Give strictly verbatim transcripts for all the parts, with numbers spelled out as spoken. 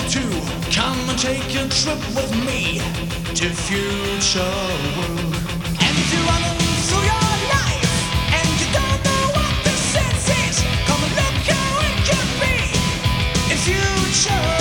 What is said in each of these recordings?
to come and take a trip with me to future world. And if you're running through your life and you don't know what the sense is, come and look how it could be in future.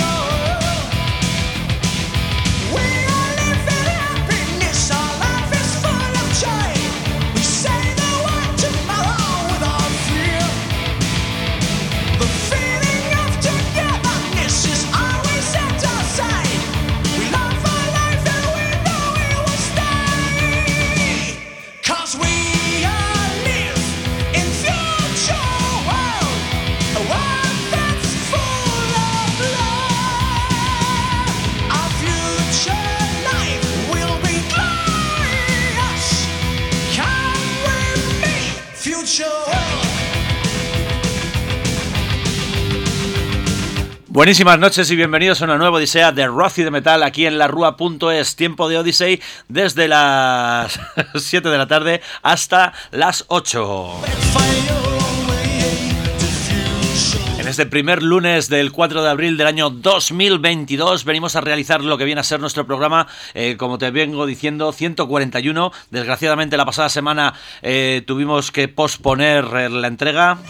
We are living happiness, our life is full of joy. We say the word tomorrow without fear. The feeling of togetherness is always at our side. We love our life and we know we will stay. Cause we all live in future world, a world that's full of love. Our future life will be glorious. Come with me, future world. Buenísimas noches y bienvenidos a una nueva odisea de rock y de metal aquí en la rúa punto es. Tiempo de Odyssey desde las siete de la tarde hasta las ocho. En este primer lunes del cuatro de abril del año dos mil veintidós venimos a realizar lo que viene a ser nuestro programa, eh, como te vengo diciendo, ciento cuarenta y uno. Desgraciadamente la pasada semana eh, tuvimos que posponer eh, la entrega.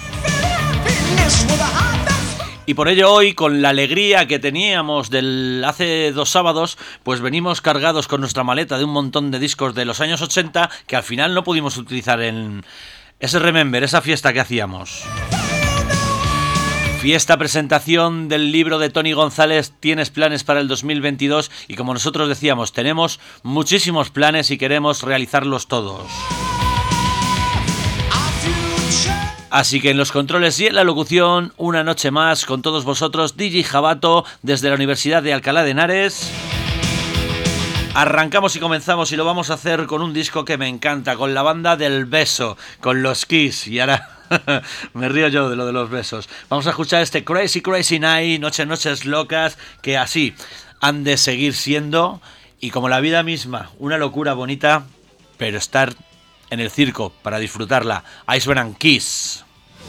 Y por ello hoy, con la alegría que teníamos del hace dos sábados, pues venimos cargados con nuestra maleta de un montón de discos de los años ochenta que al final no pudimos utilizar en ese Remember, esa fiesta que hacíamos. Fiesta presentación del libro de Tony González, Tienes planes para el dos mil veintidós, y como nosotros decíamos, tenemos muchísimos planes y queremos realizarlos todos. Así que en los controles y en la locución, una noche más con todos vosotros, D J Jabato, desde la Universidad de Alcalá de Henares. Arrancamos y comenzamos y lo vamos a hacer con un disco que me encanta, con la banda del beso, con los Kiss. Y ahora me río yo de lo de los besos. Vamos a escuchar este Crazy Crazy Night, Noches Noches Locas, que así han de seguir siendo, y como la vida misma, una locura bonita, pero estar en el circo para disfrutarla. Iceberg and Kiss.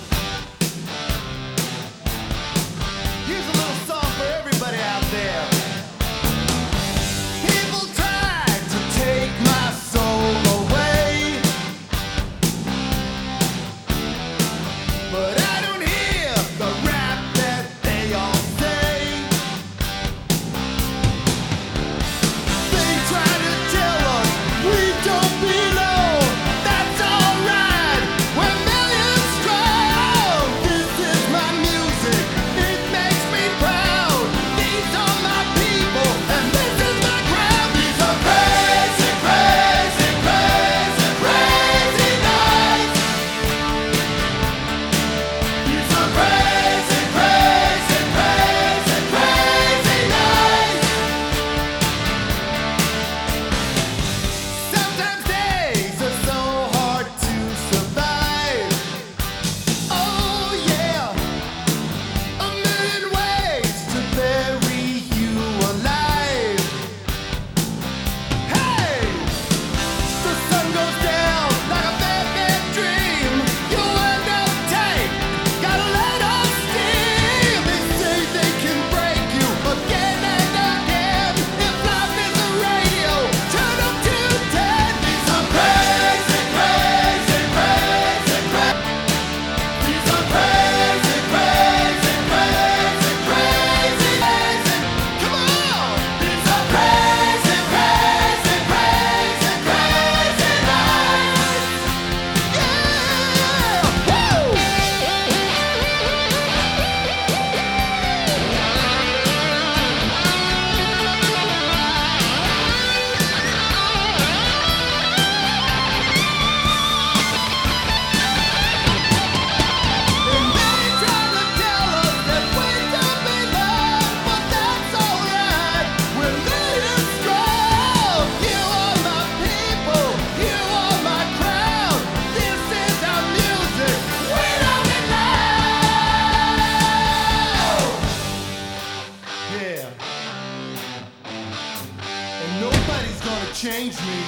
change me,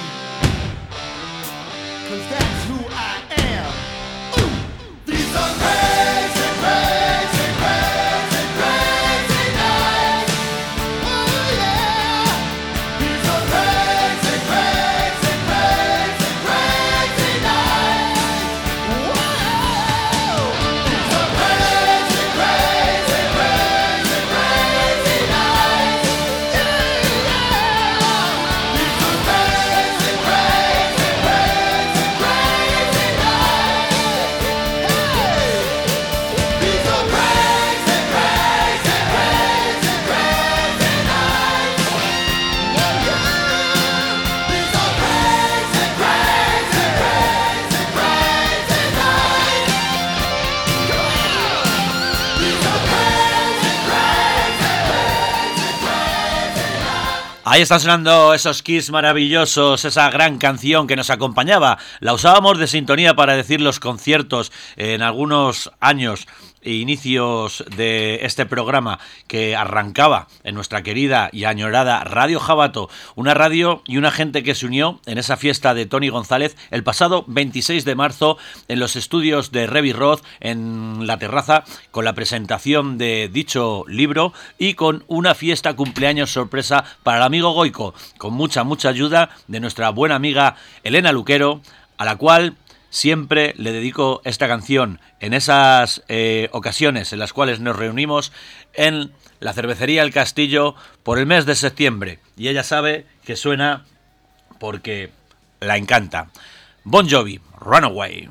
'cause that's who I am. Ooh, these are crazy, crazy, crazy, crazy nights. Ahí están sonando esos Kiss maravillosos, esa gran canción que nos acompañaba. La usábamos de sintonía para decir los conciertos en algunos años e inicios de este programa que arrancaba en nuestra querida y añorada Radio Jabato, una radio y una gente que se unió en esa fiesta de Tony González el pasado veintiséis de marzo en los estudios de Revi Roth en la terraza, con la presentación de dicho libro y con una fiesta cumpleaños sorpresa para el amigo Goico, con mucha mucha ayuda de nuestra buena amiga Elena Luquero, a la cual siempre le dedico esta canción en esas eh, ocasiones en las cuales nos reunimos en la cervecería El Castillo por el mes de septiembre. Y ella sabe que suena porque la encanta. Bon Jovi, Runaway.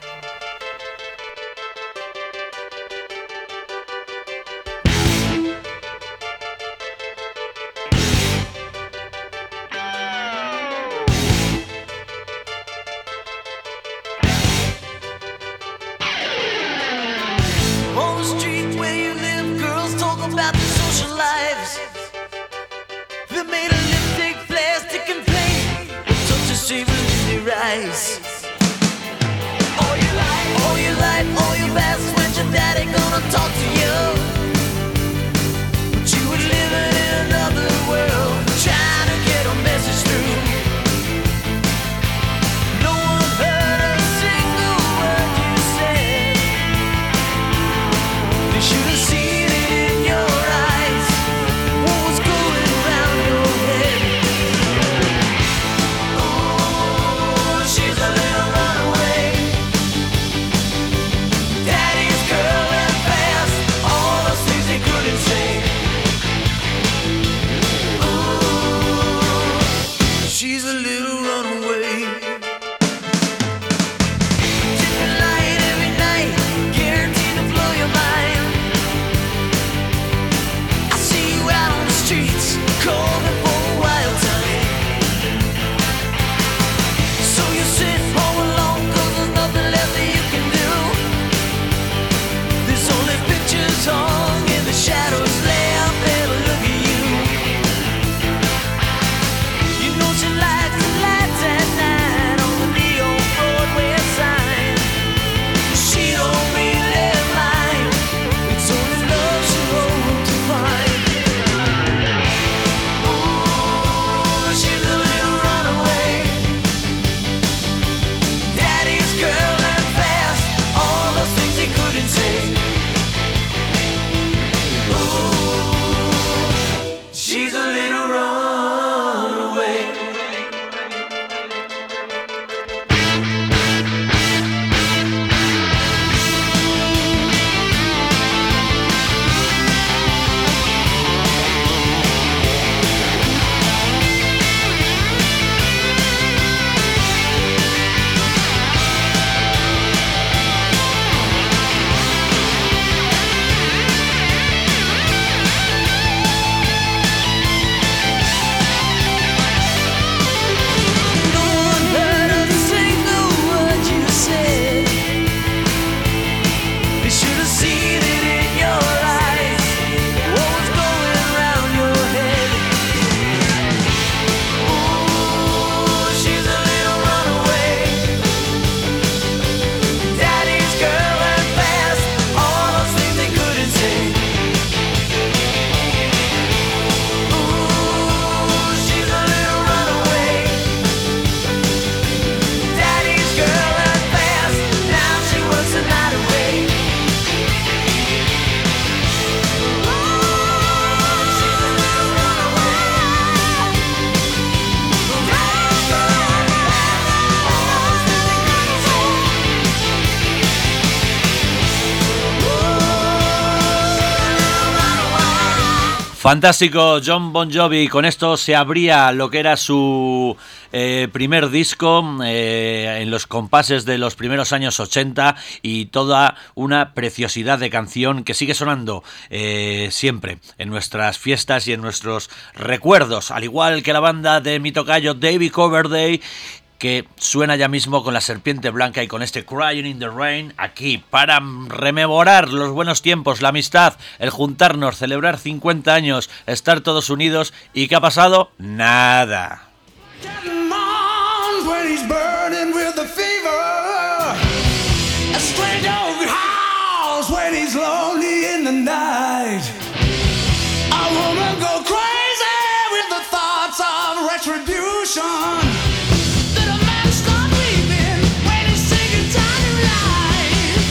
Fantástico, John Bon Jovi. Con esto se abría lo que era su eh, primer disco eh, en los compases de los primeros años ochenta y toda una preciosidad de canción que sigue sonando eh, siempre en nuestras fiestas y en nuestros recuerdos, al igual que la banda de mi tocayo David Coverdale, que suena ya mismo con La Serpiente Blanca y con este Crying in the Rain aquí para rememorar los buenos tiempos, la amistad, el juntarnos, celebrar cincuenta años, estar todos unidos. ¿Y qué ha pasado? Nada. That a man start weeping when he's sick and tired of life.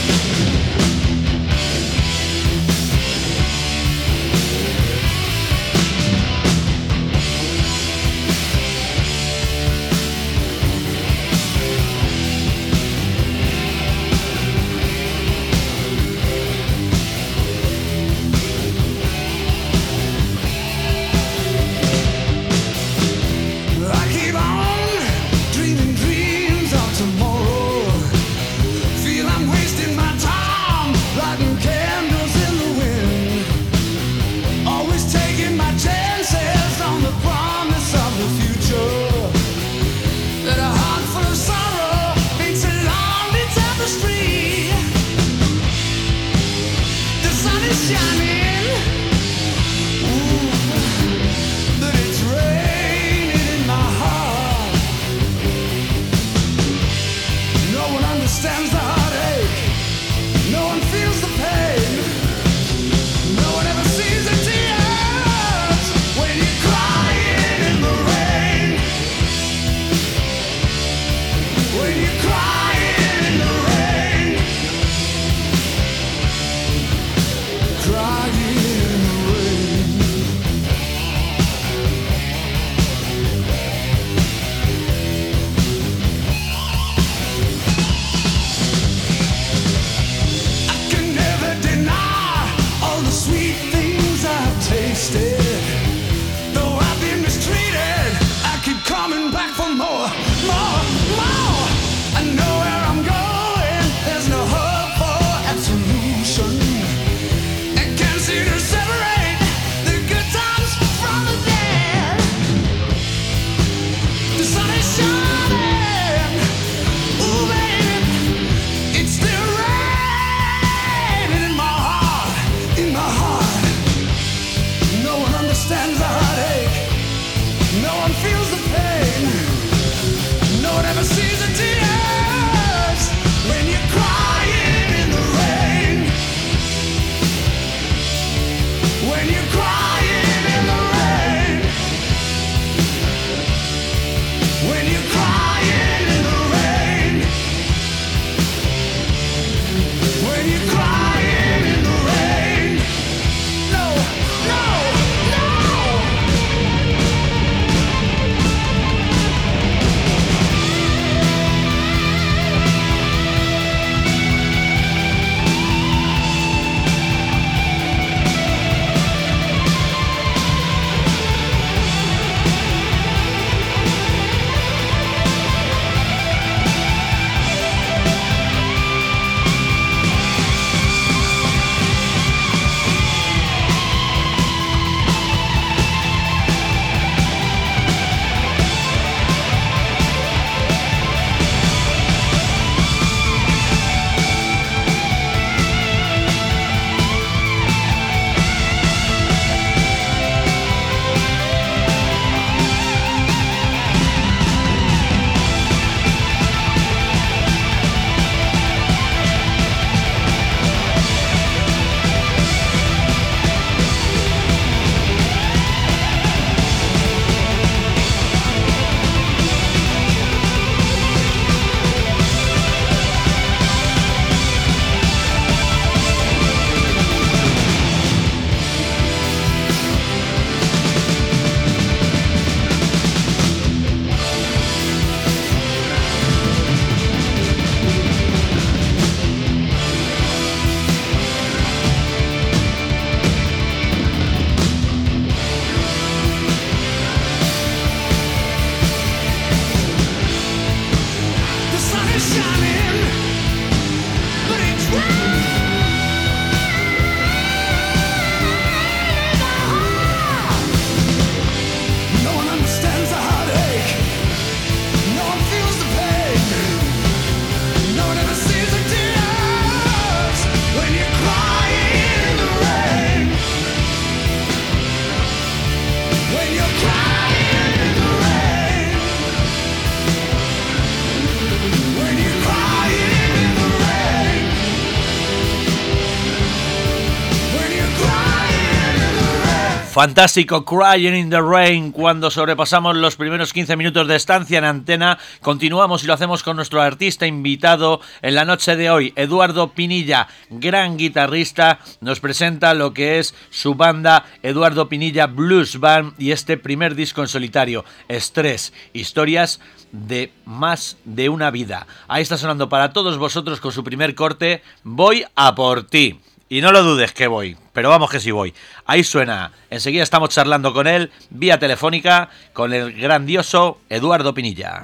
Fantástico Crying in the Rain. Cuando sobrepasamos los primeros quince minutos de estancia en antena, continuamos y lo hacemos con nuestro artista invitado en la noche de hoy. Eduardo Pinilla, gran guitarrista, nos presenta lo que es su banda Eduardo Pinilla Blues Band y este primer disco en solitario, Estrés, historias de más de una vida. Ahí está sonando para todos vosotros con su primer corte, Voy a por ti. Y no lo dudes que voy, pero vamos que sí voy. Ahí suena. Enseguida estamos charlando con él, vía telefónica, con el grandioso Eduardo Pinilla.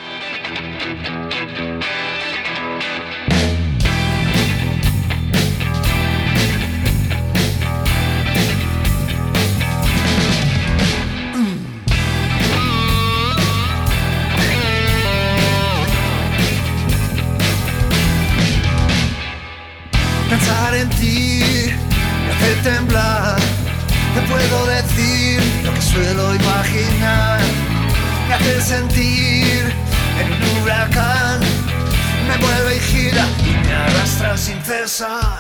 Pensar en ti me hace temblar. Te puedo decir lo que suelo imaginar. Me hace sentir en un huracán. Me mueve y gira y me arrastra sin cesar.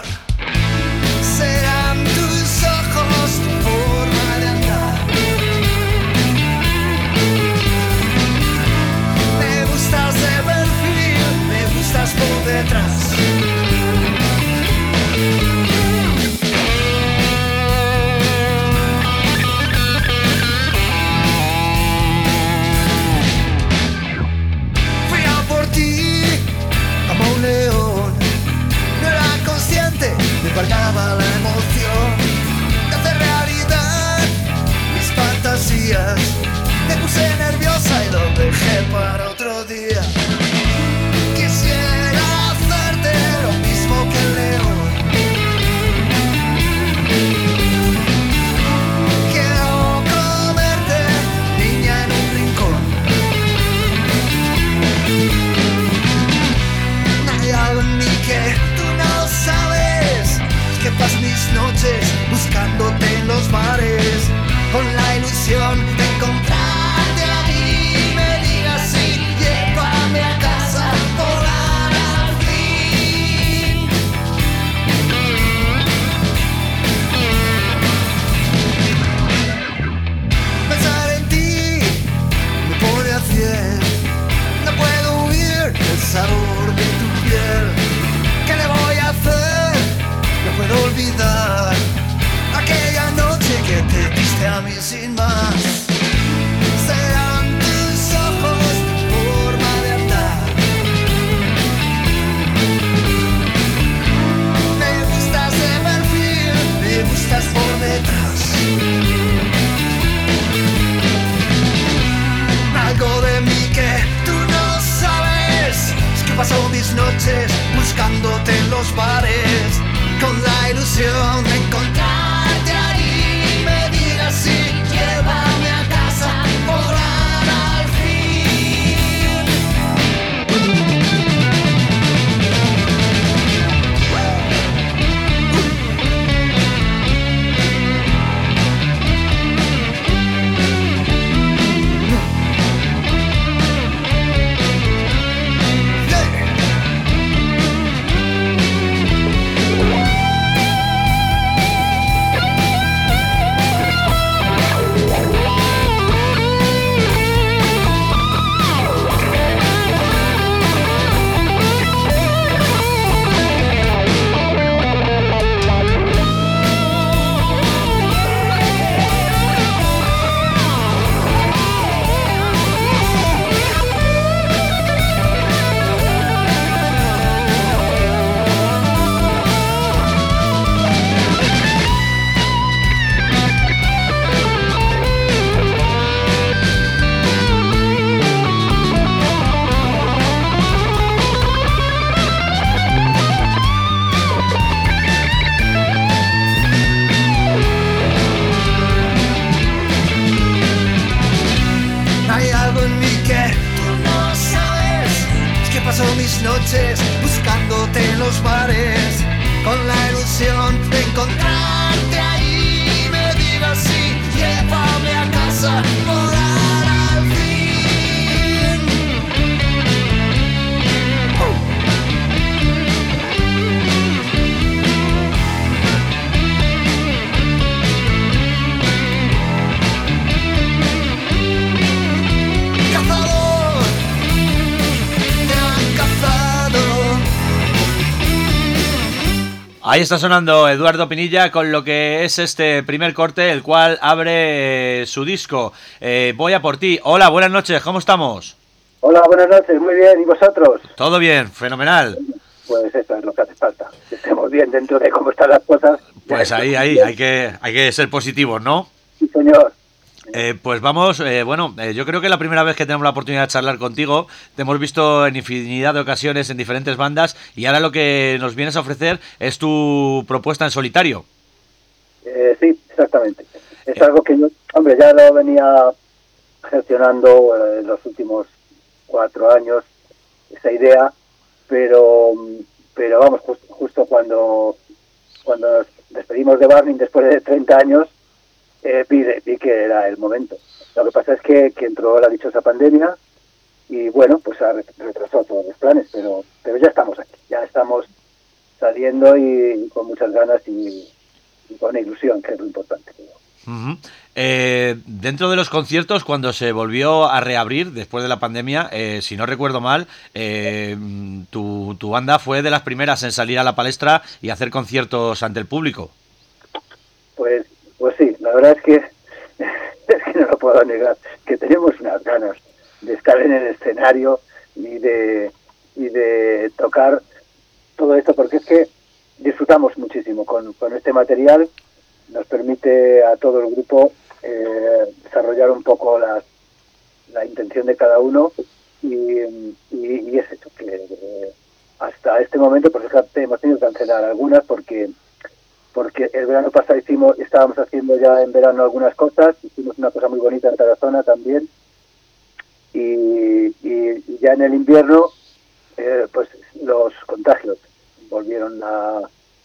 Serán tus ojos, tu forma de andar. Me gustas de perfil, me gustas por detrás. Guardaba la emoción de hacer realidad mis fantasías. Me puse nerviosa y lo dejé para otro día. Quisiera hacerte lo mismo que el león. Quiero comerte, niña, en un rincón. Hay algo en mí que tú no sabes. Que paso mis noches buscándote en los bares, con la ilusión de encontrarte allí. Me digas sí, llévame a casa, volar al fin. Pensar en ti me pone a cien. No puedo huir del sabor de tu piel. ¿Qué le voy a hacer? No puedo olvidar aquella noche que te diste a mí sin más. Serán tus ojos, tu forma de andar. Me gustas de perfil, me gustas por detrás. Algo de mí que tú no sabes es que paso mis noches buscándote en los bares, con la ilusión de encontrarte ahí. Me digas sí, llévame a casa, volar al fin. Noches buscándote en los bares, con la ilusión de encontrarte ahí. Me digas sí, llévame a casa, volar al fin. Oh. Ahí está sonando Eduardo Pinilla con lo que es este primer corte, el cual abre eh, su disco. Eh, voy a por ti. Hola, buenas noches, ¿cómo estamos? Hola, buenas noches, muy bien, ¿y vosotros? Todo bien, fenomenal. Pues eso es lo que hace falta, que estemos bien dentro de cómo están las cosas. Pues ahí, ahí, hay que, hay que ser positivos, ¿no? Sí, señor. Eh, pues vamos, eh, bueno, eh, yo creo que la primera vez que tenemos la oportunidad de charlar contigo, te hemos visto en infinidad de ocasiones en diferentes bandas y ahora lo que nos vienes a ofrecer es tu propuesta en solitario. Eh, sí, exactamente. Es Eh. algo que yo, hombre, ya lo venía gestionando eh, en los últimos cuatro años, esa idea, pero pero vamos, just, justo cuando cuando nos despedimos de Burning después de treinta años, eh, vi, vi que era el momento. Lo que pasa es que, que entró la dichosa pandemia y bueno, pues ha retrasado todos los planes, pero pero ya estamos aquí, ya estamos saliendo y, y con muchas ganas y, y con ilusión, que es lo importante. Uh-huh. Eh, dentro de los conciertos, cuando se volvió a reabrir después de la pandemia, eh, si no recuerdo mal, eh, tu, tu banda fue de las primeras en salir a la palestra y hacer conciertos ante el público. Pues, pues sí, la verdad es que es que no lo puedo negar, que tenemos unas ganas de estar en el escenario y de y de tocar todo esto, porque es que disfrutamos muchísimo con, con este material. Nos permite a todo el grupo eh, desarrollar un poco la, la intención de cada uno y, y, y es eso, que eh, hasta este momento, por ejemplo, hemos tenido que cancelar algunas porque porque el verano pasado hicimos, estábamos haciendo ya en verano algunas cosas, hicimos una cosa muy bonita en Tarazona también y, y, y ya en el invierno eh, pues los contagios volvieron a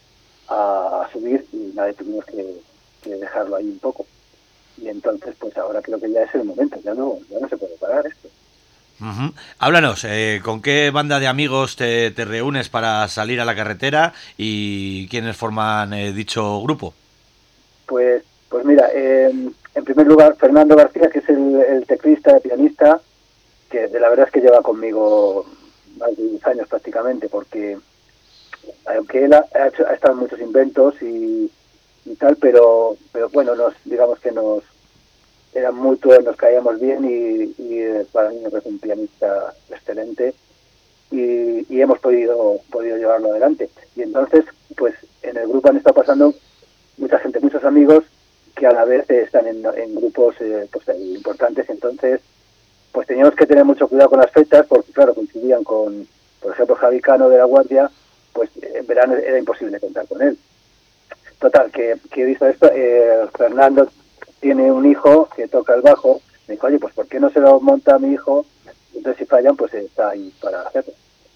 a subir y nada, tuvimos que, que dejarlo ahí un poco. Y entonces, pues ahora creo que ya es el momento, ya no, ya no se puede parar esto. Uh-huh. Háblanos, eh, ¿con qué banda de amigos te, te reúnes para salir a la carretera y quiénes forman eh, dicho grupo? Pues pues mira, eh, en primer lugar, Fernando García, que es el, el teclista, el pianista, que de la verdad es que lleva conmigo más de diez años prácticamente, porque aunque él ha, ha, hecho, ha estado en muchos inventos y, y tal, pero pero bueno, nos digamos que nos era mutuo, nos caíamos bien y, y para mí me parece un pianista excelente y, y hemos podido podido llevarlo adelante. Y entonces, pues en el grupo han estado pasando mucha gente, muchos amigos que a la vez están en, en grupos eh, pues importantes, entonces pues teníamos que tener mucho cuidado con las fechas porque claro, coincidían con, por ejemplo, Javi Cano de La Guardia, pues en verano era imposible contar con él. Total, que, que he visto esto, eh, Fernando tiene un hijo que toca el bajo, me dijo, oye, pues ¿por qué no se lo monta a mi hijo? Entonces si fallan, pues está ahí para hacerlo.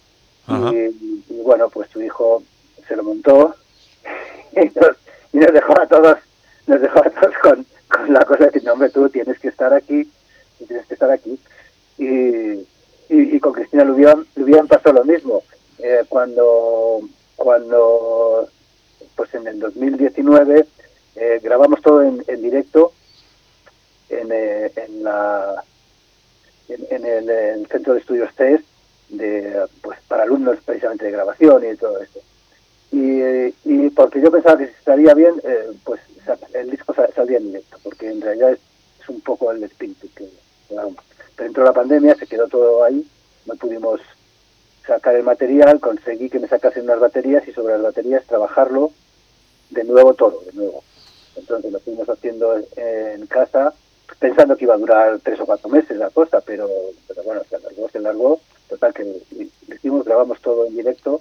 Y, y bueno, pues su hijo se lo montó y nos, y nos dejó a todos, nos dejó a todos con, con la cosa de decir, no, hombre, tú tienes que estar aquí, tienes que estar aquí. Y, y, y con Cristina Lubián, Lubián pasó lo mismo. Eh, cuando cuando pues en el dos mil diecinueve eh, grabamos todo en, en directo en, eh, en la en, en el, el centro de estudios C E S de pues para alumnos precisamente de grabación y todo esto y, y porque yo pensaba que si estaría bien eh, pues el disco saldría en directo porque en realidad es, es un poco el espíritu que bueno, pero entró la pandemia, se quedó todo ahí, no pudimos sacar el material, conseguí que me sacasen unas baterías y sobre las baterías trabajarlo de nuevo todo, de nuevo. Entonces lo fuimos haciendo en casa, pensando que iba a durar tres o cuatro meses la cosa, pero, pero bueno, se alargó, se alargó, total que lo hicimos, grabamos todo en directo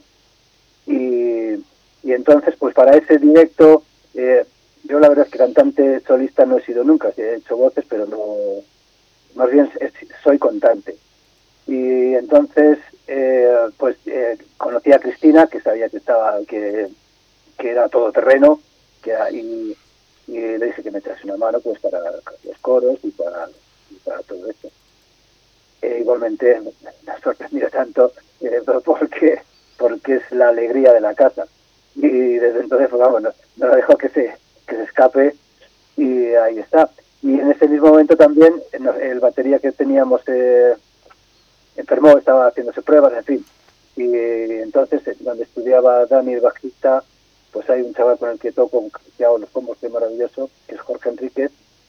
y, y entonces pues para ese directo, eh, yo la verdad es que cantante solista no he sido nunca, he hecho voces, pero no, más bien soy cantante. Y entonces eh, pues eh, conocí a Cristina, que sabía que estaba que, que era todoterreno, que era, y, y le dije que me echase una mano pues para los coros y para, y para todo esto. E igualmente me ha sorprendido tanto eh, porque porque es la alegría de la casa y desde entonces pues, vamos, no, no lo dejo que se que se escape y ahí está. Y en ese mismo momento también el batería que teníamos eh, enfermó, estaba haciéndose pruebas, en fin. Y entonces, donde estudiaba Dani, el bajista, pues hay un chaval con el que toco, que hago los combos, que es maravilloso, que es Jorge Enríquez,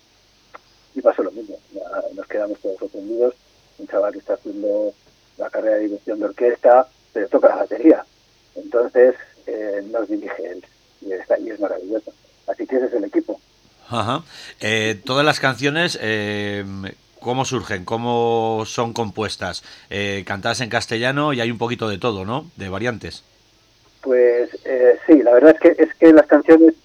y pasó lo mismo. Ya nos quedamos todos sorprendidos. Un chaval que está haciendo la carrera de dirección de orquesta, pero toca la batería. Entonces eh, nos dirige él, y, está, y es maravilloso. Así que ese es el equipo. Ajá. Eh, todas las canciones, eh, ¿cómo surgen? ¿Cómo son compuestas? Eh, cantadas en castellano y hay un poquito de todo, ¿no? De variantes. Pues eh, sí, la verdad es que es que las canciones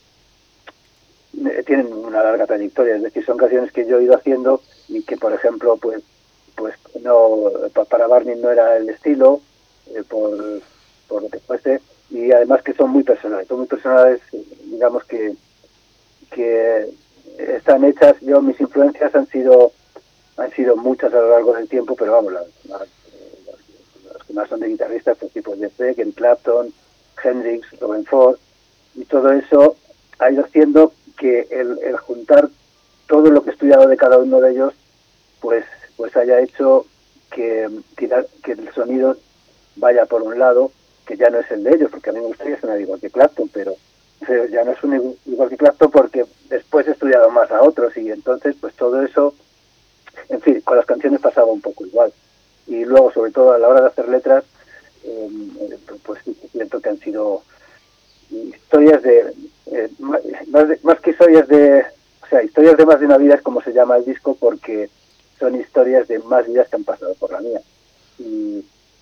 eh, tienen una larga trayectoria, es decir, son canciones que yo he ido haciendo y que, por ejemplo, pues pues no, para Barney no era el estilo, eh, por, por lo que fuese, y además que son muy personales, son muy personales, digamos que que están hechas. Yo, mis influencias han sido han sido muchas a lo largo del tiempo, pero vamos, las, las, las, las que más son de guitarristas, pues tipo Jeff Beck, Eric Clapton, Hendrix, Robin Ford, y todo eso ha ido haciendo que el, el juntar todo lo que he estudiado de cada uno de ellos, pues pues haya hecho que, que, que el sonido vaya por un lado, que ya no es el de ellos, porque a mí me gustaría sonar igual que Clapton, pero, pero ya no es un igual que Clapton porque después he estudiado más a otros, y entonces pues todo eso, en fin, con las canciones pasaba un poco igual. Y luego, sobre todo a la hora de hacer letras, eh, pues siento que han sido historias de, eh, más, de, más que historias de, o sea, historias de más de una vida es como se llama el disco, porque son historias de más vidas que han pasado por la mía. Y,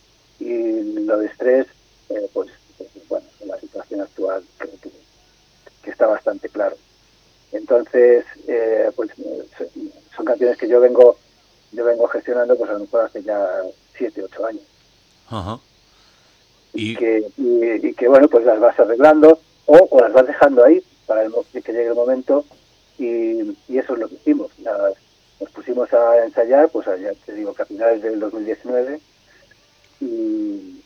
y lo de estrés, eh, pues, pues, bueno, en la situación actual creo que, que está bastante claro. Entonces, eh, pues son canciones que yo vengo yo vengo gestionando, pues a lo mejor hace ya siete, ocho años. Ajá. Y, Y que, y, y que, bueno, pues las vas arreglando o, o las vas dejando ahí para el, que llegue el momento, y, y eso es lo que hicimos. Las, nos pusimos a ensayar, pues allá te digo que a finales del dos mil diecinueve, y,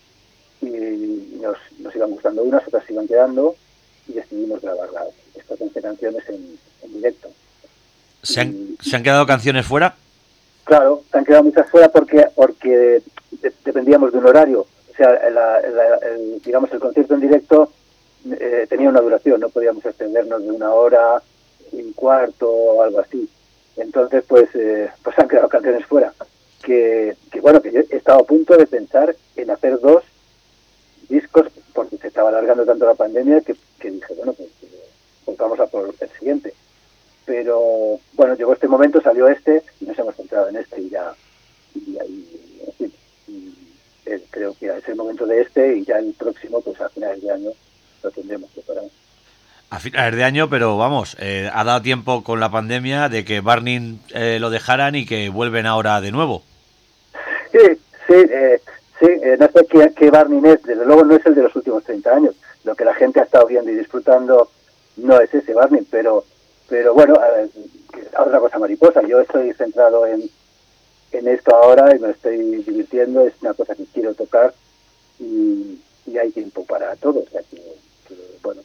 y nos, nos iban gustando unas, otras se iban quedando, y decidimos grabar las, estas once canciones en, en directo. ¿se han, y, ¿se han quedado canciones fuera? Claro, se han quedado muchas fuera porque porque de, dependíamos de un horario. O sea, la, la, el, digamos, el concierto en directo eh, tenía una duración, no podíamos extendernos de una hora, un cuarto o algo así. Entonces, pues, eh, pues han quedado canciones fuera. Que, que bueno, que yo he estado a punto de pensar en hacer dos discos, porque se estaba alargando tanto la pandemia que, que dije, bueno, pues, pues vamos a por el siguiente. Pero bueno, llegó este momento, salió este y nos hemos centrado en este, y ya y, y, en fin, y, eh, creo que es el momento de este, y ya el próximo, pues a finales de año lo tendremos preparado. A finales de año, pero vamos, eh, ha dado tiempo con la pandemia de que Barney eh, lo dejaran y que vuelven ahora de nuevo. Sí, sí, eh, sí, eh, no sé qué, qué Barney es, desde luego no es el de los últimos treinta años. Lo que la gente ha estado viendo y disfrutando no es ese Barney, pero pero bueno, a, a otra cosa mariposa. Yo estoy centrado en, en esto ahora y me estoy divirtiendo, es una cosa que quiero tocar, y, y hay tiempo para todo, o sea que, que bueno,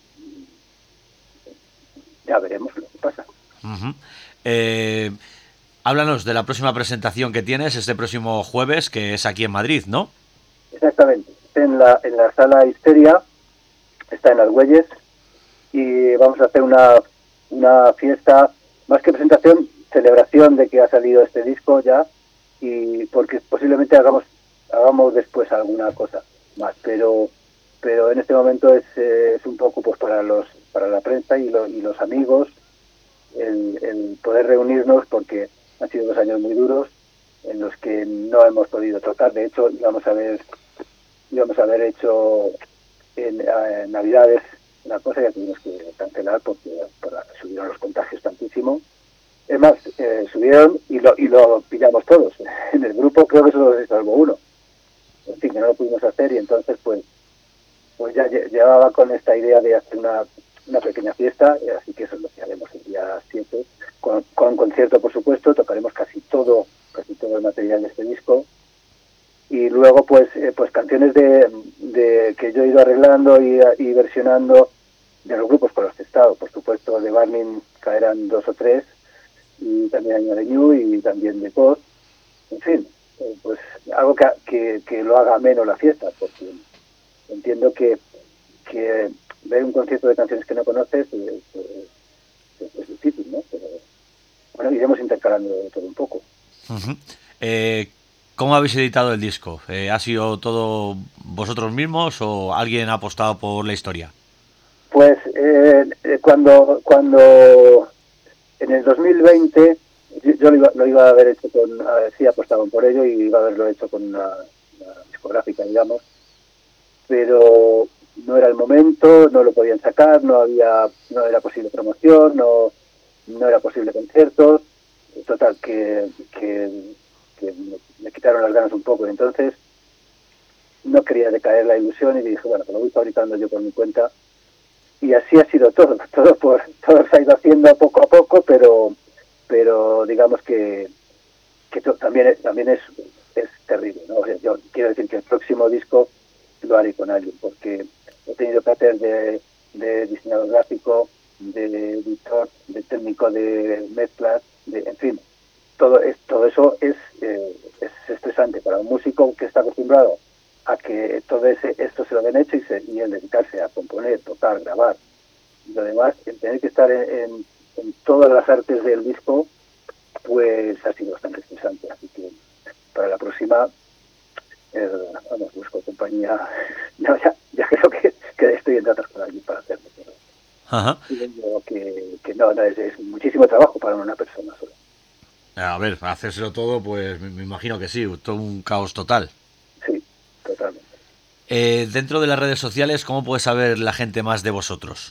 ya veremos lo que pasa. Uh-huh. Eh, háblanos de la próxima presentación que tienes este próximo jueves, que es aquí en Madrid, ¿no? Exactamente, en la, en la sala Histeria, está en Argüelles, y vamos a hacer una una fiesta, más que presentación, celebración de que ha salido este disco ya, y porque posiblemente hagamos hagamos después alguna cosa más, pero pero en este momento es, eh, es un poco pues para los para la prensa y, lo, y los amigos, el, el poder reunirnos, porque han sido dos años muy duros en los que no hemos podido tocar. De hecho, íbamos a haber íbamos a haber hecho en, en Navidades una cosa, ya tuvimos que cancelar porque para, subieron los contagios tantísimo. Es más, eh, subieron y lo y lo pillamos todos. En el grupo creo que solo se salvó uno. En fin, que no lo pudimos hacer, y entonces pues pues ya llevaba con esta idea de hacer una, una pequeña fiesta, así que eso es lo que haremos el día siete, con, con concierto por supuesto. Tocaremos casi todo, casi todo el material de este disco. Y luego pues eh, pues canciones de, de que yo he ido arreglando y, y versionando de los grupos con los que he estado. Por supuesto, de Barney caerán dos o tres, y también hay de New y también de Pod. En fin, eh, pues algo que, que, que lo haga menos la fiesta, porque entiendo que, que ver un concierto de canciones que no conoces es, es, es difícil, ¿no? Pero bueno, iremos intercalando todo un poco. Uh-huh. Eh, ¿Cómo habéis editado el disco? Eh, ¿Ha sido todo vosotros mismos o alguien ha apostado por la historia? Pues eh, cuando cuando en el dos mil veinte yo, yo lo, iba, lo iba a haber hecho con, a ver, sí apostaban por ello y iba a haberlo hecho con una, una discográfica, digamos, pero no era el momento, no lo podían sacar, no había, no era posible promoción, no, no era posible conciertos, total que, que, que me, me quitaron las ganas un poco, entonces no quería decaer la ilusión y dije, bueno, pues lo voy fabricando yo por mi cuenta. Y así ha sido todo, todo por todo se ha ido haciendo poco a poco, pero pero digamos que, que también también es es terrible, ¿no? O sea, yo quiero decir que el próximo disco lo haré con alguien, porque he tenido que hacer de, de diseñador gráfico, de editor, de técnico de mezclas, de, en fin, todo es, todo eso es, eh, es estresante para un músico que está acostumbrado a que todo ese, esto se lo den hecho y, se, y el dedicarse a componer, tocar, grabar y lo demás, el tener que estar en, en, en todas las artes del disco, pues ha sido bastante estresante. Así que para la próxima, eh, vamos, busco compañía. No, ya, ya creo que, que estoy en datos con alguien para hacerlo. Pero Ajá. digo que, que no, no es, es muchísimo trabajo para una persona sola. A ver, hacérselo todo, pues me, me imagino que sí, todo un caos total. Sí, totalmente. Eh, dentro de las redes sociales, ¿cómo puede saber la gente más de vosotros?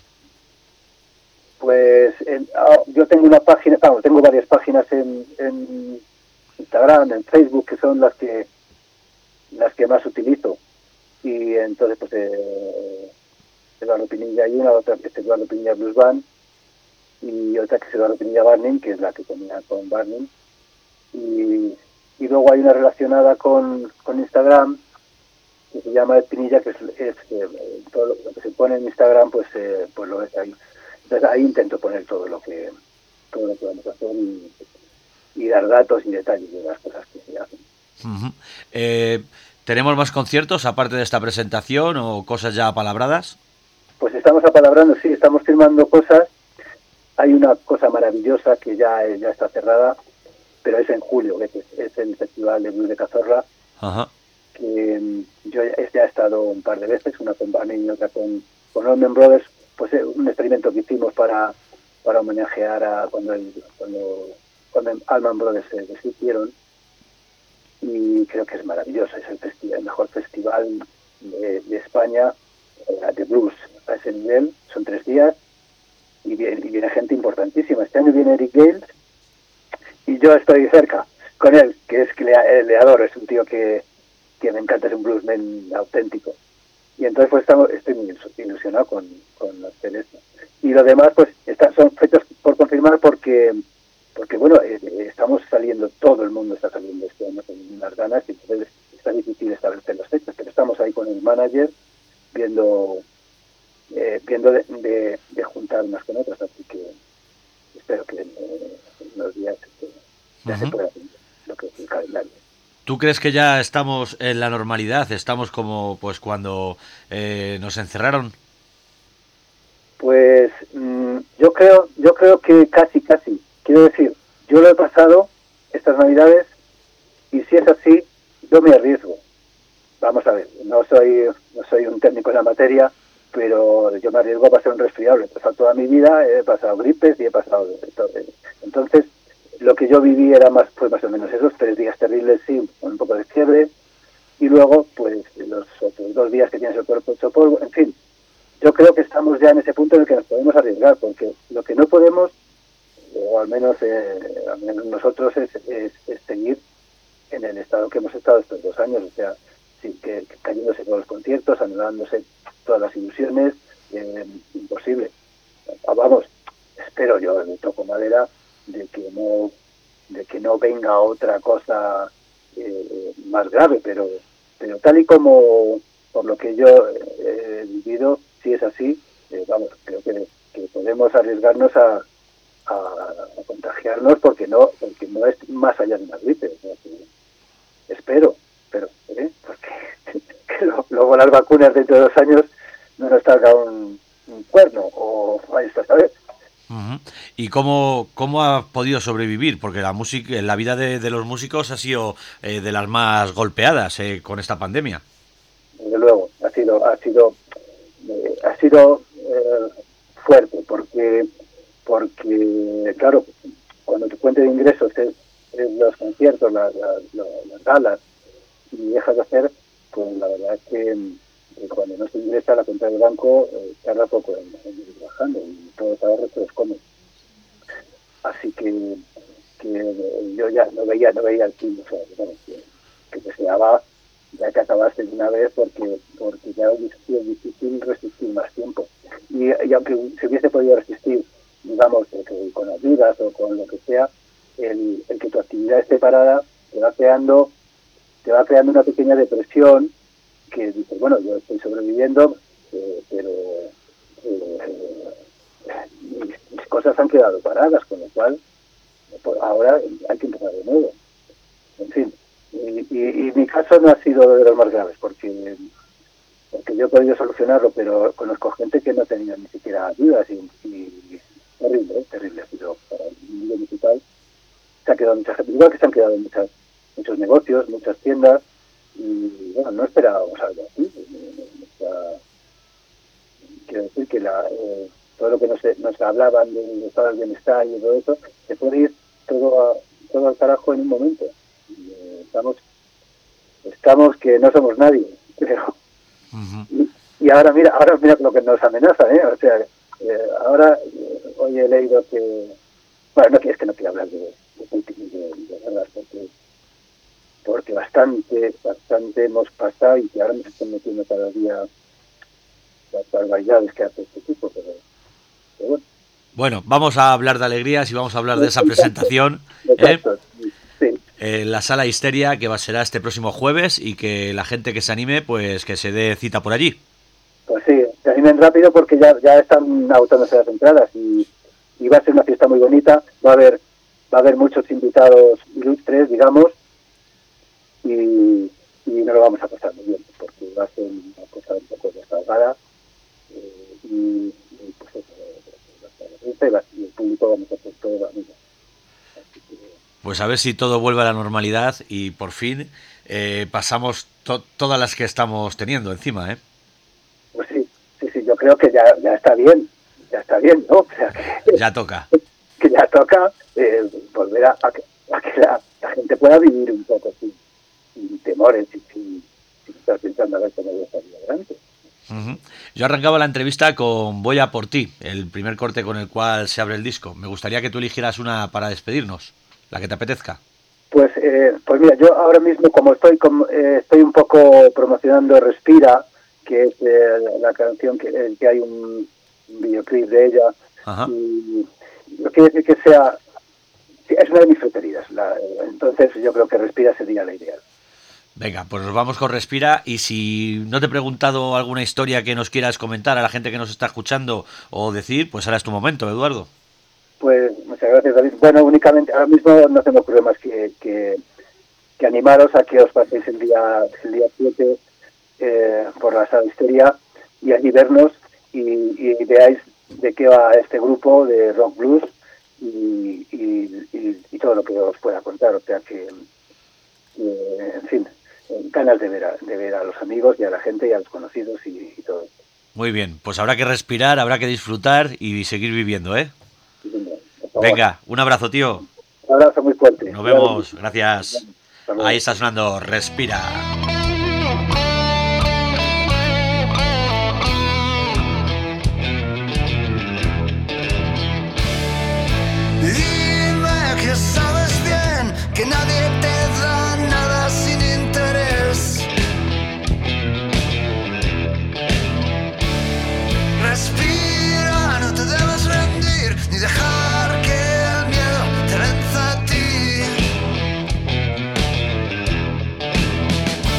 Pues en, oh, yo tengo una página, vamos, tengo varias páginas en, en Instagram, en Facebook, que son las que las que más utilizo. Y entonces, pues, eh, Eduardo Pinilla hay una, otra que es Eduardo Pinilla Blues Band, y otra que es Eduardo Pinilla Barning, que es la que tenía con Barning. Y, y luego hay una relacionada con, con Instagram, que se llama Ed Pinilla, que es, es eh, todo lo, lo que se pone en Instagram, pues eh, pues lo ves ahí. Entonces ahí intento poner todo lo que todo lo que vamos a hacer y, y dar datos y detalles de las cosas que se hacen. Uh-huh. Eh, ¿Tenemos más conciertos aparte de esta presentación o cosas ya apalabradas? Pues estamos apalabrando, sí, estamos firmando cosas. Hay una cosa maravillosa que ya, ya está cerrada, pero es en julio, que es, es el Festival de Blues de Cazorla. Ajá. Que um, yo ya he estado un par de veces, una con Barney y otra con, con Allman Brothers, pues eh, un experimento que hicimos para, para homenajear a cuando, el, cuando, cuando Allman Brothers se deshicieron, y creo que es maravilloso, es el, festival, el mejor festival de, de España eh, de blues a ese nivel, son tres días y viene, y viene gente importantísima. Este año viene Eric Gales y yo estoy cerca con él, que es que le, le adoro, es un tío que que me encanta, es un bluesman auténtico. Y entonces pues estamos, estoy muy ilusionado con, con hacer esto. Y lo demás pues está, son fechas por confirmar porque, porque bueno, eh, estamos saliendo, todo el mundo está saliendo este año con unas ganas y entonces está difícil establecer las fechas, pero estamos ahí con el manager viendo eh, viendo de, de, de juntar unas con otras, así que espero que eh, en unos días eh, ya uh-huh. se pueda hacer lo que es el calendario. ¿Tú crees que ya estamos en la normalidad? ¿Estamos como pues cuando eh, nos encerraron? Pues mmm, yo creo yo creo que casi, casi. Quiero decir, yo lo he pasado estas Navidades y si es así, yo me arriesgo. Vamos a ver, no soy no soy un técnico en la materia, pero yo me arriesgo a pasar un resfriado. He pasado toda mi vida, he pasado gripes y he pasado... Entonces, lo que yo viví era más, pues más o menos esos tres días terribles, sí, con un poco de fiebre, y luego, pues, los otros dos días que tienes el cuerpo hecho polvo, en fin. Yo creo que estamos ya en ese punto en el que nos podemos arriesgar, porque lo que no podemos, o al menos, eh, al menos nosotros, es, es, es seguir en el estado que hemos estado estos dos años, o sea, sí, que, que cayéndose todos los conciertos, anulándose todas las ilusiones, eh, imposible. Vamos, espero yo, me toco madera, de que no de que no venga otra cosa eh, más grave, pero pero tal y como por lo que yo he eh, vivido, si es así, eh, vamos, creo que, que podemos arriesgarnos a, a, a contagiarnos porque no porque no es más allá de una gripe, o sea, que, espero, pero ¿eh? porque que lo, luego las vacunas dentro de dos años no nos salga un, cuerno, o ahí está, ¿sabes? Uh-huh. ¿Y cómo, cómo has podido sobrevivir? Porque la música, la vida de, de los músicos ha sido eh, de las más golpeadas eh, con esta pandemia. Desde luego, ha sido, ha sido, eh, ha sido eh, fuerte, porque, porque, claro, cuando tu fuente de ingresos es, es los conciertos, las, las, las galas, y dejas de hacer, pues la verdad es que, que cuando no se ingresa la cuenta del banco, eh, tarda poco en, en ir bajando, y todos los ahorros se los comen. Así que, que yo ya no veía, no veía el fin, o sea, bueno, que, que deseaba ya que acabase de una vez, porque porque ya hubiese sido difícil resistir más tiempo. Y, y aunque se hubiese podido resistir, digamos, que con ayudas o con lo que sea, el, el que tu actividad esté parada te va creando te va creando una pequeña depresión que dices, bueno, yo estoy sobreviviendo, eh, pero eh, mis, mis cosas han quedado paradas, con lo cual pues ahora hay que empezar de nuevo. En fin, y, y, y mi caso no ha sido de los más graves, porque porque yo he podido solucionarlo, pero conozco gente que no tenía ni siquiera ayudas, y, y terrible, ¿eh? terrible ha sido para el mundo musical. Se ha quedado mucha gente, igual que se han quedado muchas, muchos negocios, muchas tiendas, y bueno, no esperábamos algo así. O sea, quiero decir que la, eh, todo lo que nos, nos hablaban del estado del bienestar y todo eso, se puede ir todo, a, todo al carajo en un momento. Y, eh, estamos, estamos que no somos nadie, pero Uh-huh. y, y ahora mira, ahora mira lo que nos amenaza, ¿eh? O sea, eh, ahora eh, hoy he leído que, bueno, no es que no quiero hablar de, de Putin, de, de verdad, porque porque bastante, bastante hemos pasado, y que ahora nos están metiendo cada día las barbaridades que hace este tipo, pero, pero bueno. Bueno, vamos a hablar de alegrías y vamos a hablar de esa presentación. Exacto, ¿eh? sí. En la Sala Histeria, que va a ser este próximo jueves, y que la gente que se anime, pues que se dé cita por allí. Pues sí, se animen rápido porque ya ya están agotándose las entradas, y, y va a ser una fiesta muy bonita. Va a haber va a haber muchos invitados ilustres, digamos, y, y nos lo vamos a pasar muy bien, porque va a ser una cosa un poco desahogada, eh, y, y pues eso, va a estar la fiesta, y, va- y el público vamos a hacer todo amigos. Así que Pues a ver si todo vuelve a la normalidad y por fin eh, pasamos to- todas las que estamos teniendo encima, ¿eh? pues sí, sí, sí, yo creo que ya, ya está bien, ya está bien, ¿no? O sea, que, Ya toca. que ya toca eh, volver a, a que, a que la, la gente pueda vivir un poco sin, sin temores y sin, sin estar pensando a ver cómo voy a salir adelante. Uh-huh. Yo arrancaba la entrevista con Voy a por ti, el primer corte con el cual se abre el disco. Me gustaría que tú eligieras una para despedirnos, la que te apetezca. Pues, eh, pues mira, yo ahora mismo, como estoy como, eh, estoy un poco promocionando Respira, que es eh, la canción que, eh, que hay un, un videoclip de ella, Ajá. y no quiere decir que sea, sí, es una de mis preferidas, la, entonces yo creo que Respira sería la ideal. Venga, pues nos vamos con Respira, y si no te he preguntado alguna historia que nos quieras comentar a la gente que nos está escuchando o decir, pues ahora es tu momento, Eduardo. Pues muchas gracias, David. Bueno, únicamente, ahora mismo no se me ocurre más que, que, que animaros a que os paséis el día el día siete eh, por la Sala Histeria, y allí vernos, y, y veáis de qué va este grupo de rock blues, y, y, y, y todo lo que os pueda contar. O sea que, que en fin, ganas de ver, a, de ver a los amigos y a la gente y a los conocidos y, y todo. Muy bien, pues habrá que respirar, habrá que disfrutar y seguir viviendo, ¿eh? Sí, señor. Por favor. Venga, un abrazo, tío. Un abrazo muy fuerte. Nos vemos, gracias. Hasta luego. Ahí está sonando Respira. Dime que sabes bien que nadie te da nada sin interés. Respira, no te debes rendir ni dejar que el miedo te venza a ti.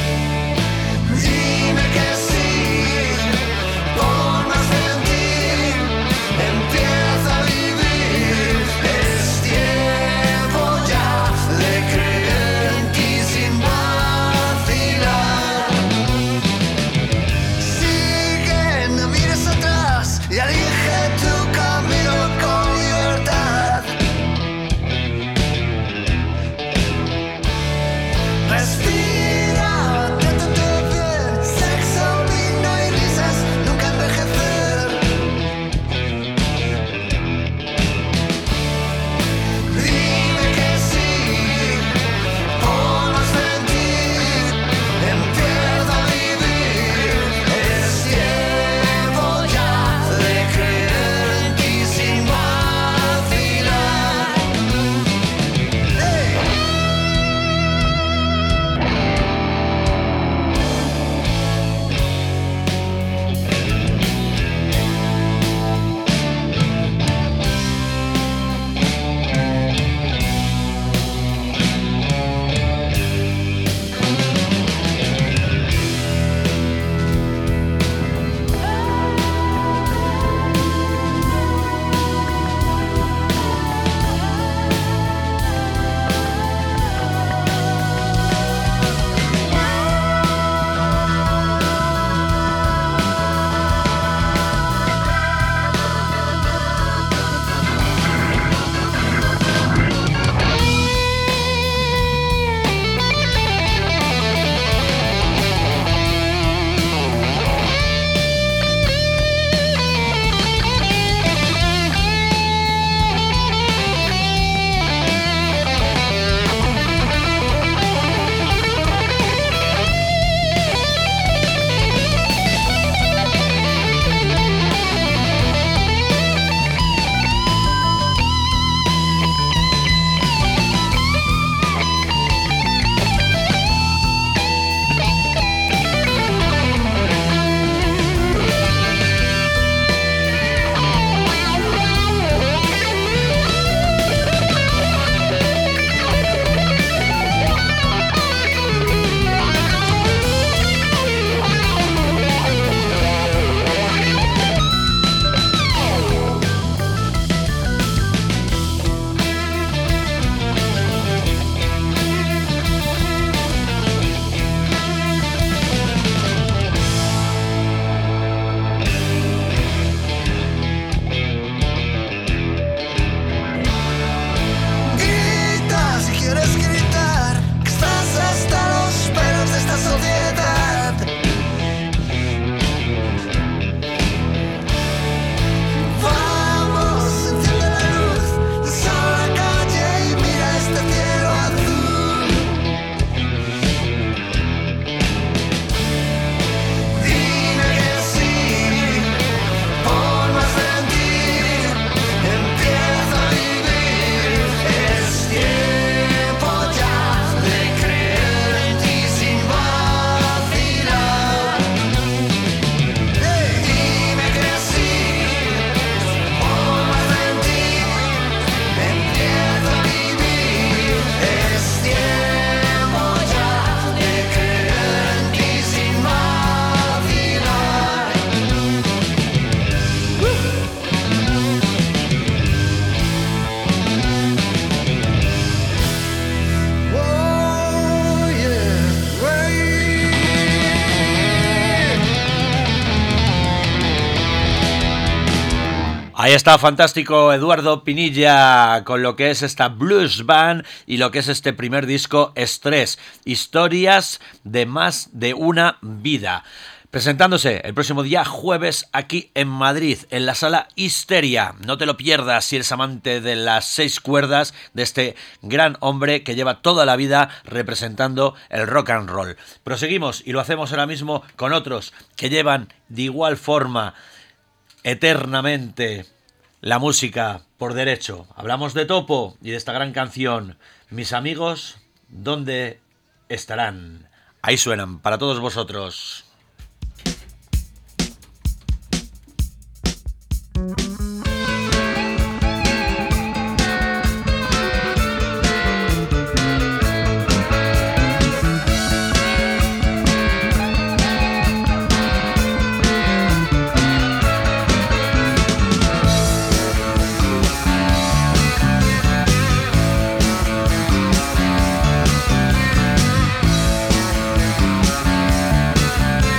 Ahí está, fantástico Eduardo Pinilla con lo que es esta Blues Band y lo que es este primer disco Estrés, historias de más de una vida. Presentándose el próximo día jueves aquí en Madrid, en la sala Histeria. No te lo pierdas si eres amante de las seis cuerdas de este gran hombre que lleva toda la vida representando el rock and roll. Proseguimos y lo hacemos ahora mismo con otros que llevan de igual forma eternamente la música por derecho. Hablamos de Topo y de esta gran canción, Mis amigos, ¿dónde estarán? Ahí suenan para todos vosotros. Thank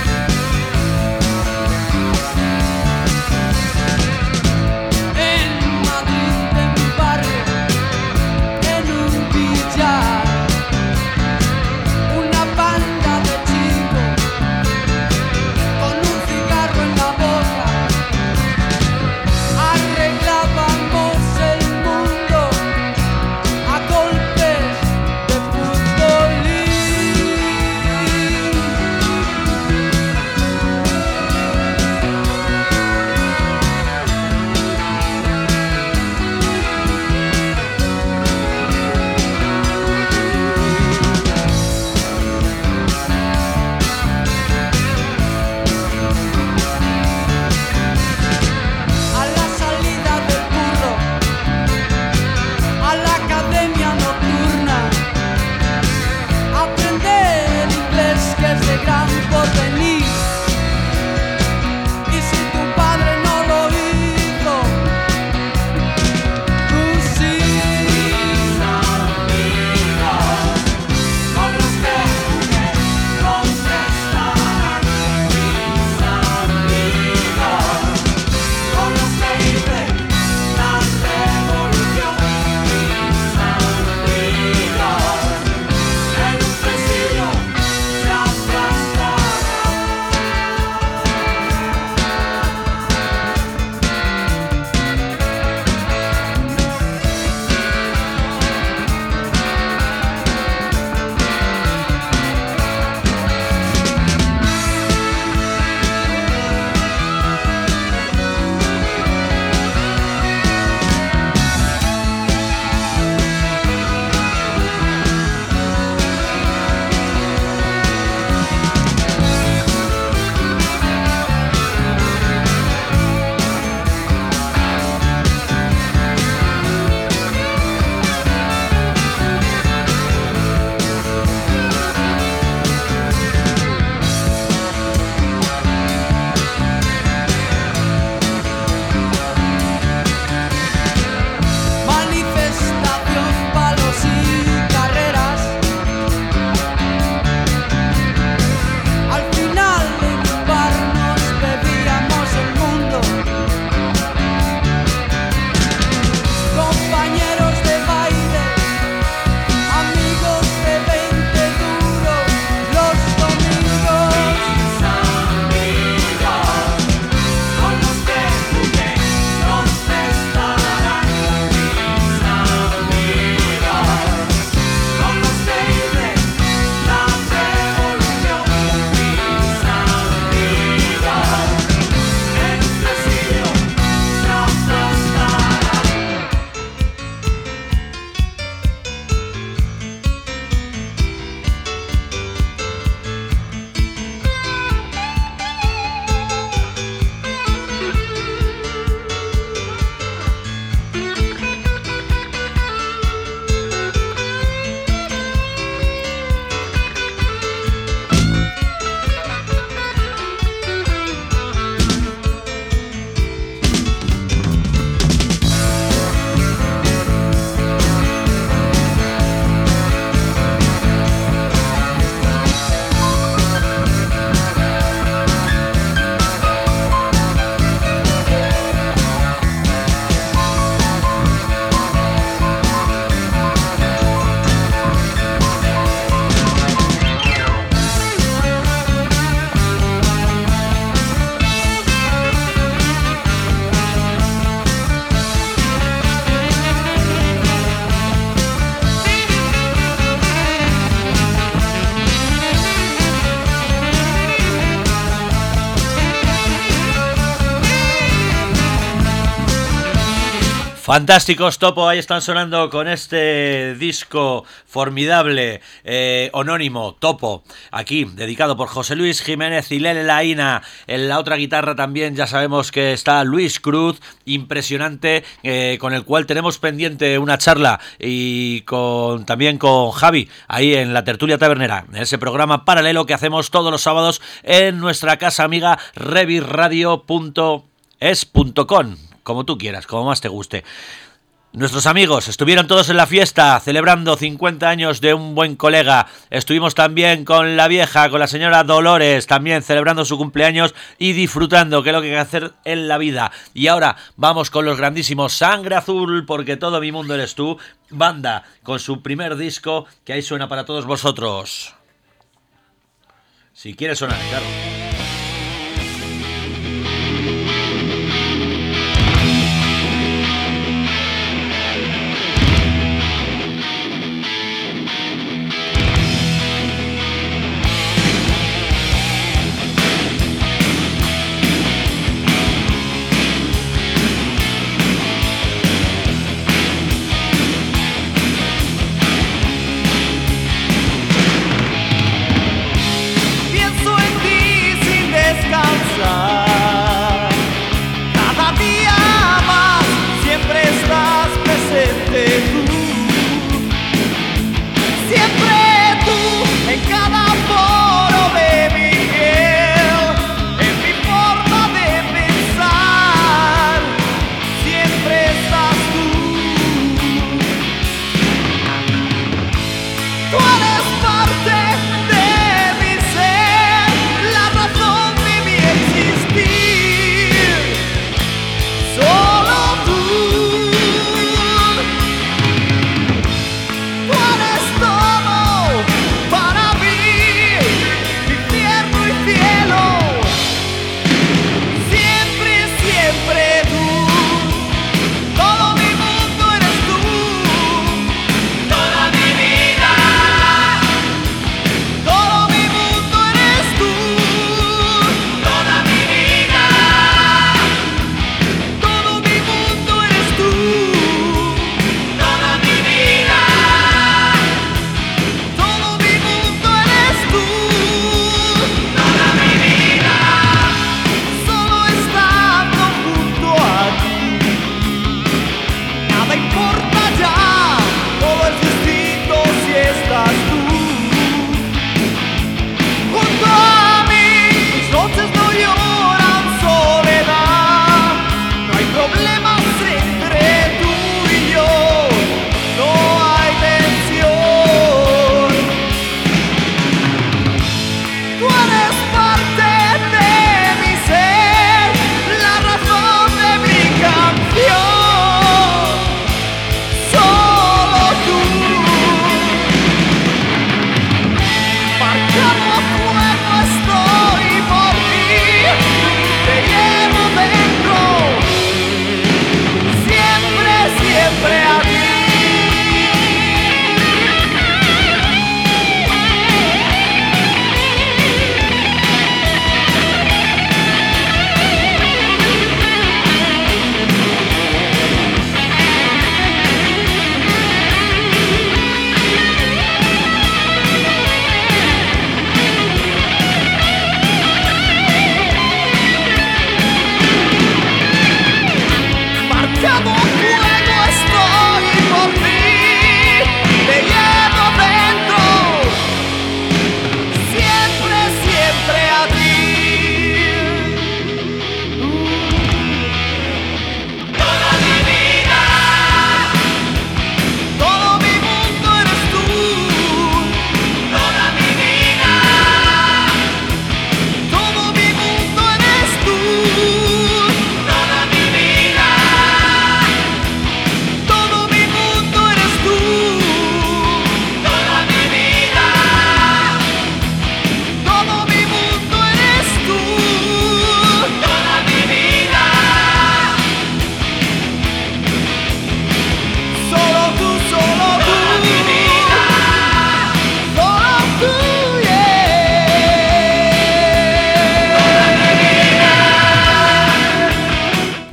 Fantásticos, Topo, ahí están sonando con este disco formidable, eh, anónimo, Topo, aquí, dedicado por José Luis Jiménez y Lele Laína. En la otra guitarra también ya sabemos que está Luis Cruz, impresionante, eh, con el cual tenemos pendiente una charla, y con también con Javi, ahí en la Tertulia Tabernera, en ese programa paralelo que hacemos todos los sábados en nuestra casa amiga revirradio punto es punto com. Como tú quieras, como más te guste. Nuestros amigos estuvieron todos en la fiesta celebrando cincuenta años de un buen colega. Estuvimos también con la vieja, con la señora Dolores, también celebrando su cumpleaños y disfrutando, que es lo que hay que hacer en la vida. Y ahora vamos con los grandísimos Sangre Azul, porque todo mi mundo eres tú. Banda con su primer disco, que ahí suena para todos vosotros. Si quieres sonar, claro. Pienso en ti.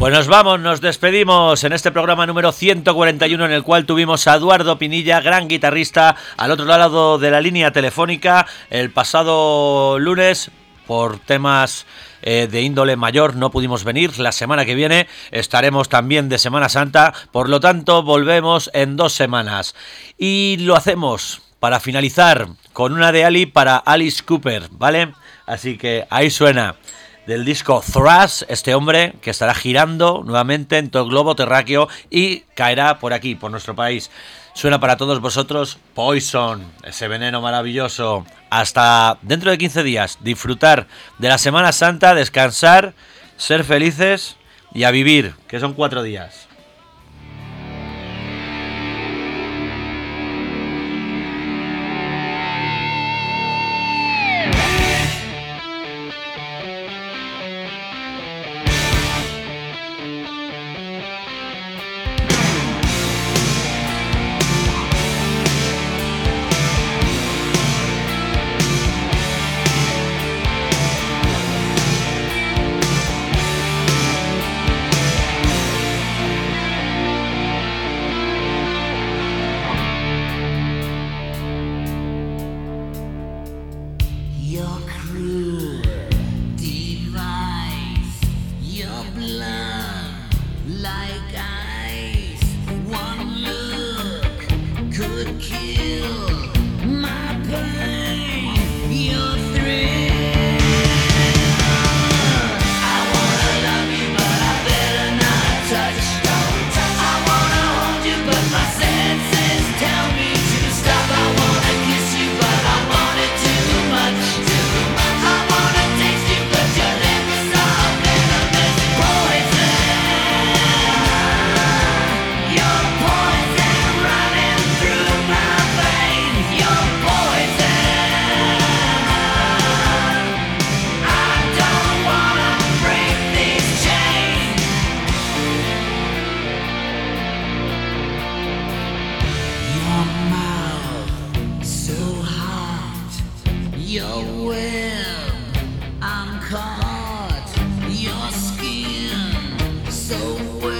Pues nos vamos, nos despedimos en este programa número ciento cuarenta y uno en el cual tuvimos a Eduardo Pinilla, gran guitarrista, al otro lado de la línea telefónica. El pasado lunes, por temas eh, de índole mayor, no pudimos venir. La semana que viene estaremos también de Semana Santa, por lo tanto volvemos en dos semanas. Y lo hacemos para finalizar con una de Ali para Alice Cooper, ¿vale? Así que ahí suena. Del disco Thrash, este hombre que estará girando nuevamente en todo el globo terráqueo y caerá por aquí, por nuestro país. Suena para todos vosotros Poison, ese veneno maravilloso. Hasta dentro de quince días, disfrutar de la Semana Santa, descansar, ser felices y a vivir, que son cuatro días. Your skin so well.